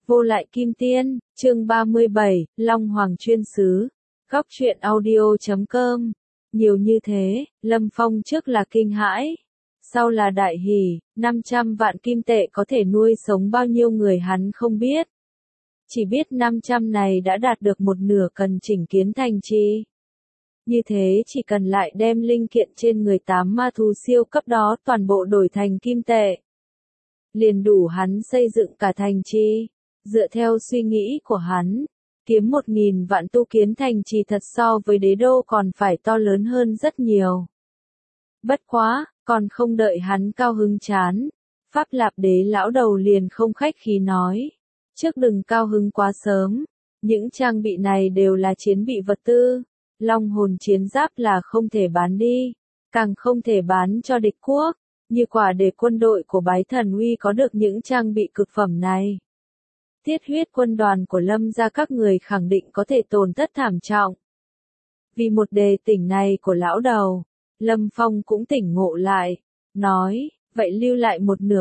Vô lại kim tiên, chương 37, Long Hoàng chuyên sứ. Góc truyện audio.com. Nhiều như thế, Lâm Phong trước là kinh hãi, sau là đại hỉ, 500 vạn kim tệ có thể nuôi sống bao nhiêu người hắn không biết. Chỉ biết 500 này đã đạt được một nửa cần chỉnh kiến thành trì. Như thế chỉ cần lại đem linh kiện trên người 8 ma thú siêu cấp đó toàn bộ đổi thành kim tệ, liền đủ hắn xây dựng cả thành trì. Dựa theo suy nghĩ của hắn, kiếm 1.000 vạn tu kiến thành trì thật so với đế đô còn phải to lớn hơn rất nhiều. Bất quá, còn không đợi hắn cao hứng chán, Pháp Lạp Đế lão đầu liền không khách khí nói, trước đừng cao hứng quá sớm, những trang bị này đều là chiến bị vật tư, long hồn chiến giáp là không thể bán đi, càng không thể bán cho địch quốc, như quả để quân đội của Bái Thần Uy có được những trang bị cực phẩm này. Thiết huyết quân đoàn của Lâm gia các người khẳng định có thể tổn thất thảm trọng. Vì một đề tỉnh này của lão đầu, Lâm Phong cũng tỉnh ngộ lại, nói, vậy lưu lại một nửa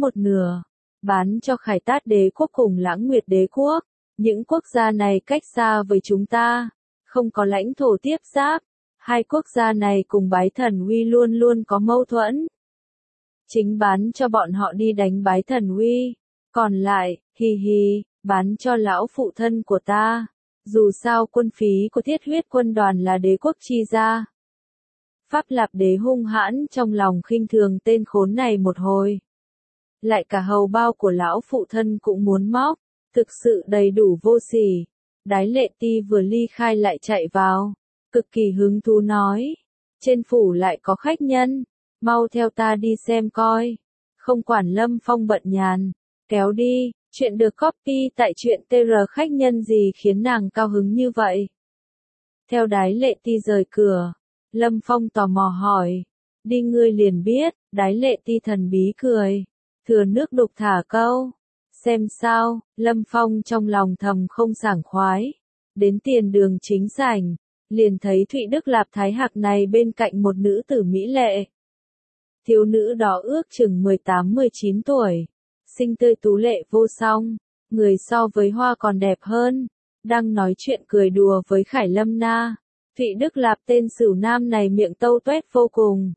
bán cho Khải Tát đế quốc cùng Lãng Nguyệt đế quốc, những quốc gia này cách xa với chúng ta, không có lãnh thổ tiếp giáp, hai quốc gia này cùng Bái Thần Uy luôn luôn có mâu thuẫn. Chính bán cho bọn họ đi đánh Bái Thần Uy. Còn lại, bán cho lão phụ thân của ta. Dù sao quân phí của thiết huyết quân đoàn là đế quốc chi ra. Pháp Lạp Đế hung hãn trong lòng khinh thường tên khốn này một hồi. Lại cả hầu bao của lão phụ thân cũng muốn móc, thực sự đầy đủ vô sỉ. Đái Lệ Ti vừa ly khai lại chạy vào, cực kỳ hứng thú nói. Trên phủ lại có khách nhân, mau theo ta đi xem coi. Không quản Lâm Phong bận nhàn. Kéo đi, chuyện được copy tại truyện TR khách nhân gì khiến nàng cao hứng như vậy? Theo Đái Lệ Ti rời cửa, Lâm Phong tò mò hỏi, đi ngươi liền biết, Đái Lệ Ti thần bí cười, thừa nước đục thả câu, xem sao, Lâm Phong trong lòng thầm không sảng khoái, đến tiền đường chính sảnh, liền thấy Thụy Đức Lạp Thái Hạc này bên cạnh một nữ tử mỹ lệ. Thiếu nữ đó ước chừng 18-19 tuổi. Xinh tươi tú lệ vô song, người so với hoa còn đẹp hơn, đang nói chuyện cười đùa với Khải Lâm Na. Thụy Đức Lạp tên Sửu Nam này miệng tâu tuét vô cùng.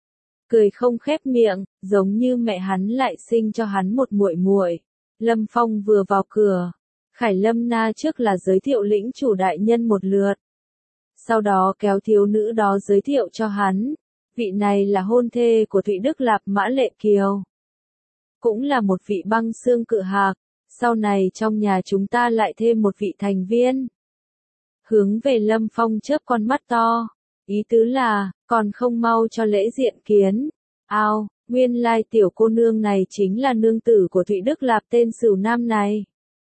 Cười không khép miệng, giống như mẹ hắn lại sinh cho hắn một muội muội. Lâm Phong vừa vào cửa, Khải Lâm Na trước là giới thiệu lĩnh chủ đại nhân một lượt. Sau đó kéo thiếu nữ đó giới thiệu cho hắn, vị này là hôn thê của Thụy Đức Lạp Mã Lệ Kiều. Cũng là một vị băng xương cự hạc, sau này trong nhà chúng ta lại thêm một vị thành viên. Hướng về Lâm Phong chớp con mắt to, ý tứ là, còn không mau cho lễ diện kiến. Ao, nguyên lai tiểu cô nương này chính là nương tử của Thụy Đức Lạp tên Sửu Nam này.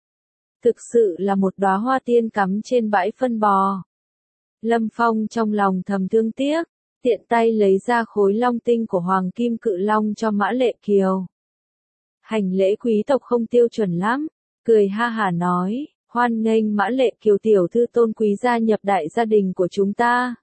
Thực sự là một đóa hoa tiên cắm trên bãi phân bò. Lâm Phong trong lòng thầm thương tiếc, tiện tay lấy ra khối long tinh của Hoàng Kim Cự Long cho Mã Lệ Kiều. Hành lễ quý tộc không tiêu chuẩn lắm, cười ha hả nói, hoan nghênh Mã Lệ Kiều tiểu thư tôn quý gia nhập đại gia đình của chúng ta.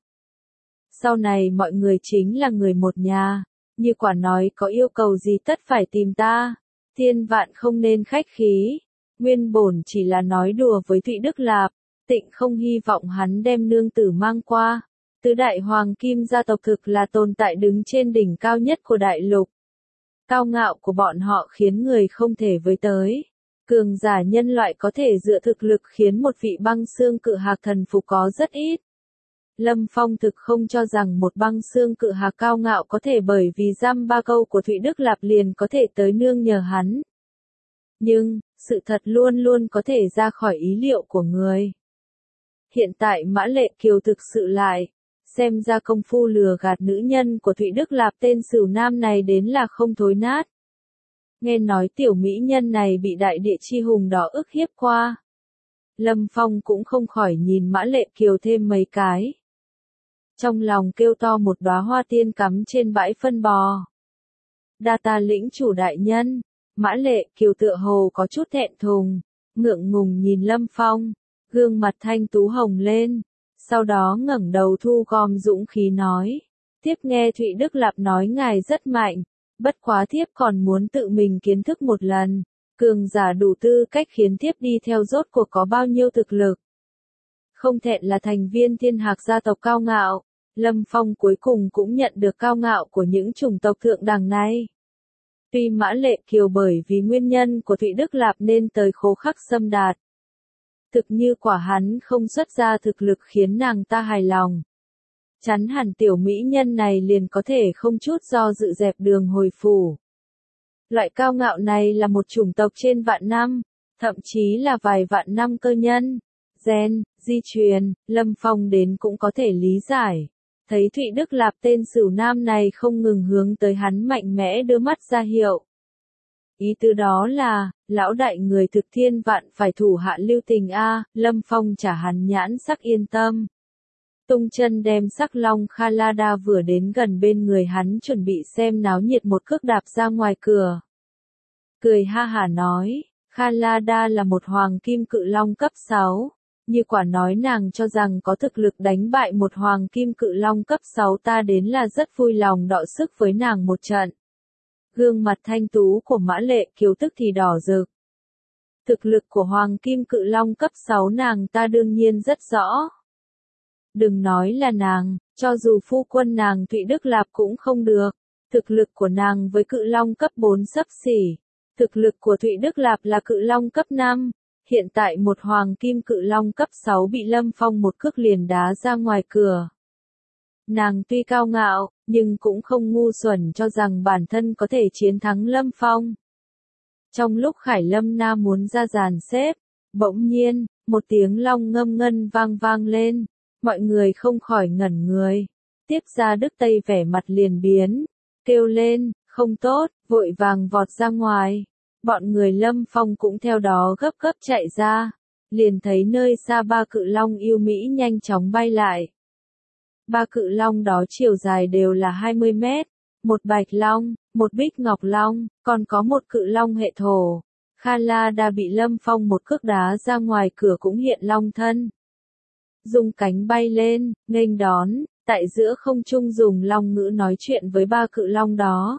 Sau này mọi người chính là người một nhà, như quả nói có yêu cầu gì tất phải tìm ta, thiên vạn không nên khách khí, nguyên bổn chỉ là nói đùa với Thụy Đức Lạp, Tịnh không hy vọng hắn đem nương tử mang qua. Tứ đại hoàng kim gia tộc thực là tồn tại đứng trên đỉnh cao nhất của đại lục. Cao ngạo của bọn họ khiến người không thể với tới. Cường giả nhân loại có thể dựa thực lực khiến một vị băng xương cự hạc thần phục có rất ít. Lâm Phong thực không cho rằng một băng xương cự hạc cao ngạo có thể bởi vì dăm ba câu của Thụy Đức Lạp liền có thể tới nương nhờ hắn. Nhưng, sự thật luôn luôn có thể ra khỏi ý liệu của người. Hiện tại Mã Lệ Kiều thực sự lại, xem ra công phu lừa gạt nữ nhân của Thụy Đức Lạp tên Sửu Nam này đến là không thối nát. Nghe nói tiểu mỹ nhân này bị đại địa chi hùng đó ức hiếp qua. Lâm Phong cũng không khỏi nhìn Mã Lệ Kiều thêm mấy cái. Trong lòng kêu to một đóa hoa tiên cắm trên bãi phân bò. Đa ta lĩnh chủ đại nhân, Mã Lệ Kiều tựa hồ có chút thẹn thùng, ngượng ngùng nhìn Lâm Phong, gương mặt thanh tú hồng lên. Sau đó ngẩng đầu thu gom dũng khí nói, tiếp nghe Thụy Đức Lạp nói ngài rất mạnh, bất quá thiếp còn muốn tự mình kiến thức một lần, Cường giả đủ tư cách khiến thiếp đi theo rốt cuộc có bao nhiêu thực lực. Không thẹn là thành viên thiên hạc gia tộc cao ngạo, Lâm Phong cuối cùng cũng nhận được cao ngạo của những chủng tộc thượng đẳng này. Tuy Mã Lệ Kiều bởi vì nguyên nhân của Thụy Đức Lạp nên tới Khố Khắc Sâm Đạt. Thực như quả hắn không xuất ra thực lực khiến nàng ta hài lòng. Chắn hẳn tiểu mỹ nhân này liền có thể không chút do dự dẹp đường hồi phủ. Loại cao ngạo này là một chủng tộc trên vạn năm, thậm chí là vài vạn năm cơ nhân. Gen, di truyền, Lâm Phong đến cũng có thể lý giải. Thấy Thụy Đức Lạp tên Sửu Nam này không ngừng hướng tới hắn mạnh mẽ đưa mắt ra hiệu. Ý tứ đó là, lão đại người thực thiên vạn phải thủ hạ lưu tình a. Lâm Phong trả hắn nhãn sắc yên tâm. Tung chân đem sắc long Khalada vừa đến gần bên người hắn chuẩn bị xem náo nhiệt một cước đạp ra ngoài cửa. Cười ha hả nói, Khalada là một hoàng kim cự long cấp 6. Như quả nói nàng cho rằng có thực lực đánh bại một hoàng kim cự long cấp 6 ta đến là rất vui lòng đọ sức với nàng một trận. Gương mặt thanh tú của Mã Lệ Kiều tức thì đỏ rực. Thực lực của hoàng kim cự long cấp 6 nàng ta đương nhiên rất rõ. Đừng nói là nàng, cho dù phu quân nàng Thụy Đức Lạp cũng không được. Thực lực của nàng với cự long cấp 4 xấp xỉ. Thực lực của Thụy Đức Lạp là cự long cấp 5. Hiện tại một hoàng kim cự long cấp 6 bị Lâm Phong một cước liền đá ra ngoài cửa. Nàng tuy cao ngạo, nhưng cũng không ngu xuẩn cho rằng bản thân có thể chiến thắng Lâm Phong. Trong lúc Khải Lâm Na muốn ra dàn xếp, bỗng nhiên, một tiếng long ngâm ngân vang vang lên, mọi người không khỏi ngẩn người. Tiếp ra Đức Tây vẻ mặt liền biến, kêu lên, không tốt, vội vàng vọt ra ngoài. Bọn người Lâm Phong cũng theo đó gấp gấp chạy ra, liền thấy nơi xa ba cự long yêu mỹ nhanh chóng bay lại. Ba cự long đó chiều dài đều là 20 mét, một bạch long, một bích ngọc long, còn có một cự long hệ thổ. Khalada bị Lâm Phong một cước đá ra ngoài cửa cũng hiện long thân. Dùng cánh bay lên, nghênh đón, tại giữa không trung dùng long ngữ nói chuyện với ba cự long đó.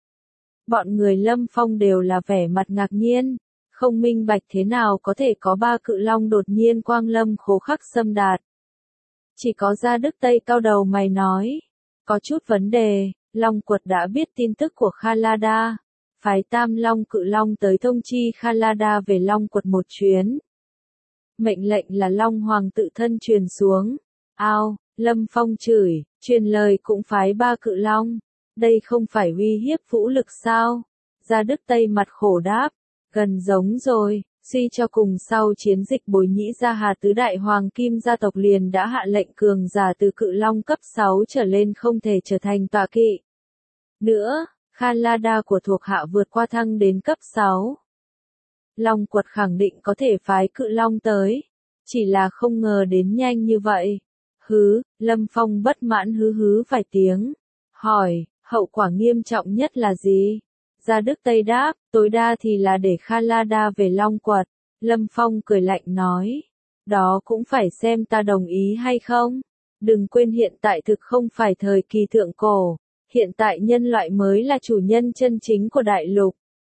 Bọn người Lâm Phong đều là vẻ mặt ngạc nhiên, không minh bạch thế nào có thể có ba cự long đột nhiên quang lâm Khố Khắc Sâm Đạt. Chỉ có Gia Đức Tây cao đầu mày nói, có chút vấn đề, Long Quật đã biết tin tức của Khalada, phái Tam Long cự long tới thông chi Khalada về Long Quật một chuyến. Mệnh lệnh là Long Hoàng tự thân truyền xuống. Ao, Lâm Phong chửi, truyền lời cũng phái ba cự long. Đây không phải uy hiếp vũ lực sao? Gia Đức Tây mặt khổ đáp, gần giống rồi, suy cho cùng sau chiến dịch Bồi Nhĩ Gia Hà tứ đại hoàng kim gia tộc liền đã hạ lệnh cường giả từ cự long cấp 6 trở lên không thể trở thành tọa kỵ. Nữa, Khalada của thuộc hạ vượt qua thăng đến cấp 6. Long Quật khẳng định có thể phái cự long tới, chỉ là không ngờ đến nhanh như vậy. Hứ, Lâm Phong bất mãn hứ hứ vài tiếng, hỏi, hậu quả nghiêm trọng nhất là gì? Gia Đức Tây đáp, tối đa thì là để Khalada về Long Quật. Lâm Phong cười lạnh nói, đó cũng phải xem ta đồng ý hay không. Đừng quên hiện tại thực không phải thời kỳ thượng cổ, hiện tại nhân loại mới là chủ nhân chân chính của đại lục.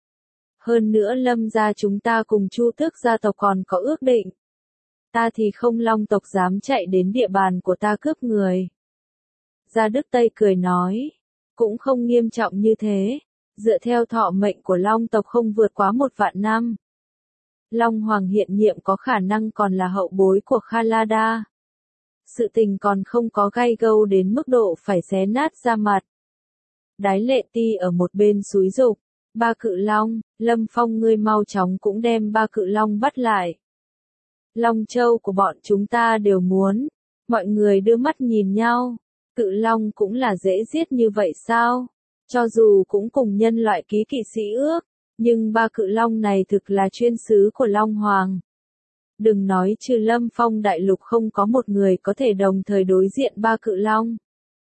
Hơn nữa Lâm gia chúng ta cùng Chu Tước gia tộc còn có ước định. Ta thì không Long tộc dám chạy đến địa bàn của ta cướp người. Gia Đức Tây cười nói, cũng không nghiêm trọng như thế, dựa theo thọ mệnh của Long tộc không vượt quá 1 vạn năm. Long Hoàng hiện nhiệm có khả năng còn là hậu bối của Khalada. Sự tình còn không có gay gâu đến mức độ phải xé nát da mặt. Đái Lệ Ti ở một bên xúi giục, ba cự long, Lâm Phong ngươi mau chóng cũng đem ba cự long bắt lại. Long châu của bọn chúng ta đều muốn. Mọi người đưa mắt nhìn nhau, cự long cũng là dễ giết như vậy sao? Cho dù cũng cùng nhân loại ký kỵ sĩ ước, nhưng ba cự long này thực là chuyên sứ của Long Hoàng. Đừng nói trừ Lâm Phong đại lục không có một người có thể đồng thời đối diện ba cự long.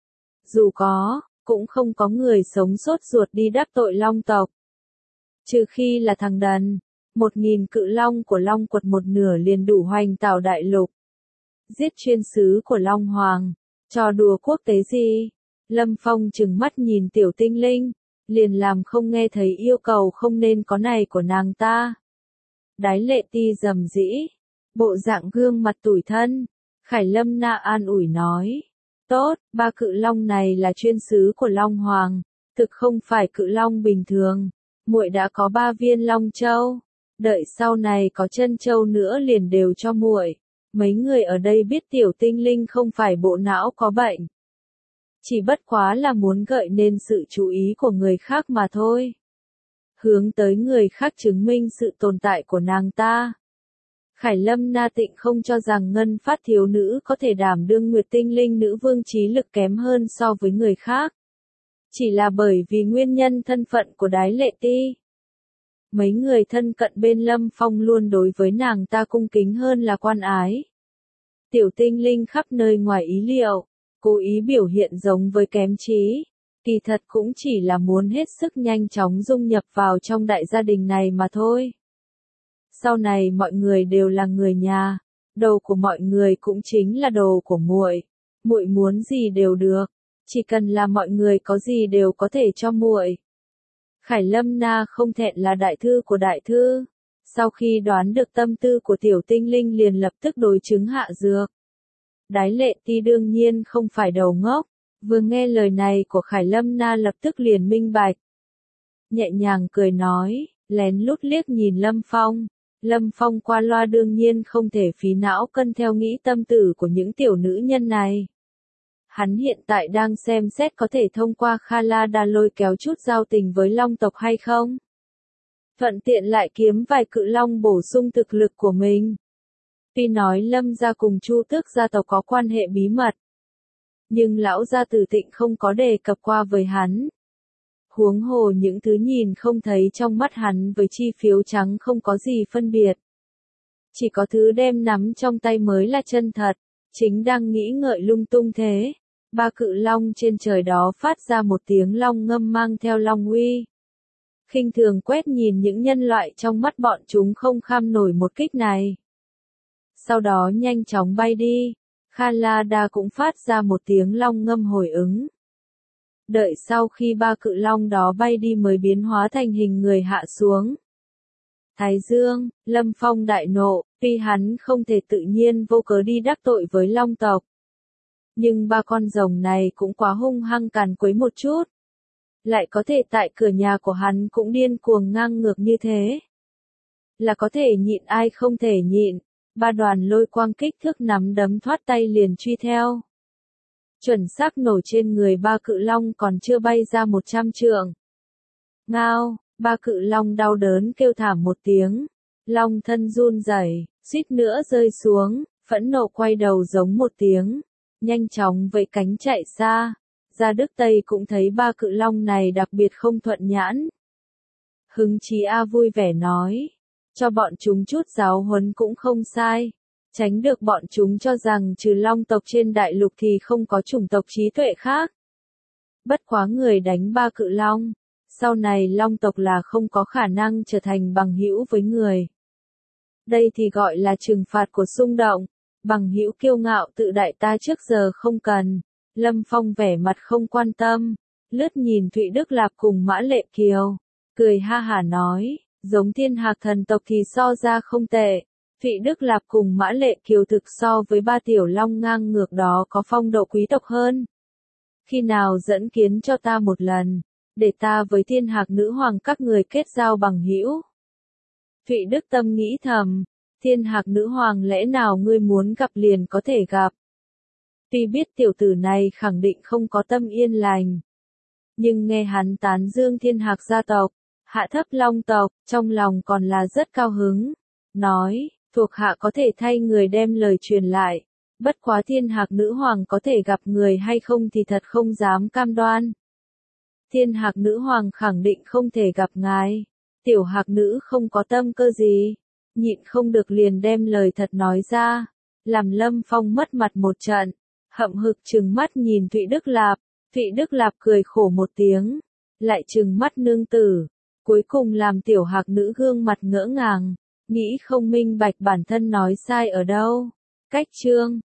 Dù có, cũng không có người sống sốt ruột đi đáp tội Long tộc. Trừ khi là thằng đần, 1000 cự long của Long Quật một nửa liền đủ hoành tảo đại lục. Giết chuyên sứ của Long Hoàng, trò đùa quốc tế gì? Lâm Phong trừng mắt nhìn tiểu tinh linh, liền làm không nghe thấy yêu cầu không nên có này của nàng ta. Đái Lệ Ti rầm rĩ, bộ dạng gương mặt tủi thân. Khải Lâm Na an ủi nói, tốt, ba cự long này là chuyên sứ của Long Hoàng, thực không phải cự long bình thường. Muội đã có 3 viên long châu, đợi sau này có chân châu nữa liền đều cho muội. Mấy người ở đây biết tiểu tinh linh không phải bộ não có bệnh, chỉ bất quá là muốn gợi nên sự chú ý của người khác mà thôi. Hướng tới người khác chứng minh sự tồn tại của nàng ta. Khải Lâm Na Tịnh không cho rằng Ngân Phát thiếu nữ có thể đảm đương Nguyệt Tinh Linh nữ vương trí lực kém hơn so với người khác. Chỉ là bởi vì nguyên nhân thân phận của Đái Lệ Ti. Mấy người thân cận bên Lâm Phong luôn đối với nàng ta cung kính hơn là quan ái. Tiểu tinh linh khắp nơi ngoài ý liệu, cố ý biểu hiện giống với kém trí. Kỳ thật cũng chỉ là muốn hết sức nhanh chóng dung nhập vào trong đại gia đình này mà thôi. Sau này mọi người đều là người nhà, đồ của mọi người cũng chính là đồ của muội. Muội muốn gì đều được, chỉ cần là mọi người có gì đều có thể cho muội. Khải Lâm Na không thẹn là đại thư của đại thư. Sau khi đoán được tâm tư của tiểu tinh linh liền lập tức đối chứng hạ dược. Đái Lệ Ti đương nhiên không phải đầu ngốc, vừa nghe lời này của Khải Lâm Na lập tức liền minh bạch. Nhẹ nhàng cười nói, lén lút liếc nhìn Lâm Phong. Lâm Phong qua loa đương nhiên không thể phí não cân theo nghĩ tâm tư của những tiểu nữ nhân này. Hắn hiện tại đang xem xét có thể thông qua Kha La Đa lôi kéo chút giao tình với long tộc hay không. Thuận tiện lại kiếm vài cự long bổ sung thực lực của mình. Tuy nói Lâm gia cùng Chu Tước gia tộc có quan hệ bí mật, nhưng lão gia Tử Tịnh không có đề cập qua với hắn. Huống hồ những thứ nhìn không thấy trong mắt hắn với chi phiếu trắng không có gì phân biệt. Chỉ có thứ đem nắm trong tay mới là chân thật. Chính đang nghĩ ngợi lung tung thế, ba cự long trên trời đó phát ra một tiếng long ngâm mang theo long uy. Khinh thường quét nhìn những nhân loại trong mắt bọn chúng không kham nổi một kích này. Sau đó nhanh chóng bay đi, Kha La Đa cũng phát ra một tiếng long ngâm hồi ứng. Đợi sau khi ba cự long đó bay đi mới biến hóa thành hình người hạ xuống. Thái Dương, Lâm Phong đại nộ, tuy hắn không thể tự nhiên vô cớ đi đắc tội với long tộc. Nhưng ba con rồng này cũng quá hung hăng càn quấy một chút. Lại có thể tại cửa nhà của hắn cũng điên cuồng ngang ngược như thế. Là có thể nhịn ai không thể nhịn, ba đoàn lôi quang kích thước nắm đấm thoát tay liền truy theo. Chuẩn xác nổ trên người ba cự long còn chưa bay ra 100 trượng. Ngao, ba cự long đau đớn kêu thảm một tiếng. Long thân run rẩy, suýt nữa rơi xuống, phẫn nộ quay đầu giống một tiếng. Nhanh chóng vẫy cánh chạy xa. Gia Đức Tây cũng thấy ba cự long này đặc biệt không thuận nhãn. Hứng chí A vui vẻ nói. Cho bọn chúng chút giáo huấn cũng không sai. Tránh được bọn chúng cho rằng trừ long tộc trên đại lục thì không có chủng tộc trí tuệ khác. Bất quá người đánh ba cự long. Sau này long tộc là không có khả năng trở thành bằng hữu với người. Đây thì gọi là trừng phạt của xung động. Bằng hữu kiêu ngạo tự đại ta trước giờ không cần. Lâm Phong vẻ mặt không quan tâm. Lướt nhìn Thụy Đức Lạp cùng Mã Lệ Kiều. Cười ha hả nói. Giống Thiên Hạc thần tộc thì so ra không tệ. Thụy Đức Lạp cùng Mã Lệ Kiều thực so với ba tiểu long ngang ngược đó có phong độ quý tộc hơn. Khi nào dẫn kiến cho ta một lần. Để ta với Thiên Hạc nữ hoàng các người kết giao bằng hữu. Thụy Đức tâm nghĩ thầm. Thiên Hạc nữ hoàng lẽ nào ngươi muốn gặp liền có thể gặp. Tuy biết tiểu tử này khẳng định không có tâm yên lành. Nhưng nghe hắn tán dương Thiên Hạc gia tộc, hạ thấp long tộc, trong lòng còn là rất cao hứng. Nói, thuộc hạ có thể thay người đem lời truyền lại. Bất quá Thiên Hạc nữ hoàng có thể gặp người hay không thì thật không dám cam đoan. Thiên Hạc nữ hoàng khẳng định không thể gặp ngài. Tiểu Hạc nữ không có tâm cơ gì. Nhịn không được liền đem lời thật nói ra. Làm Lâm Phong mất mặt một trận. Hậm hực trừng mắt nhìn Thụy Đức Lạp. Thụy Đức Lạp cười khổ một tiếng. Lại trừng mắt nương tử. Cuối cùng làm tiểu Hạc nữ gương mặt ngỡ ngàng. Nghĩ không minh bạch bản thân nói sai ở đâu. Cách chương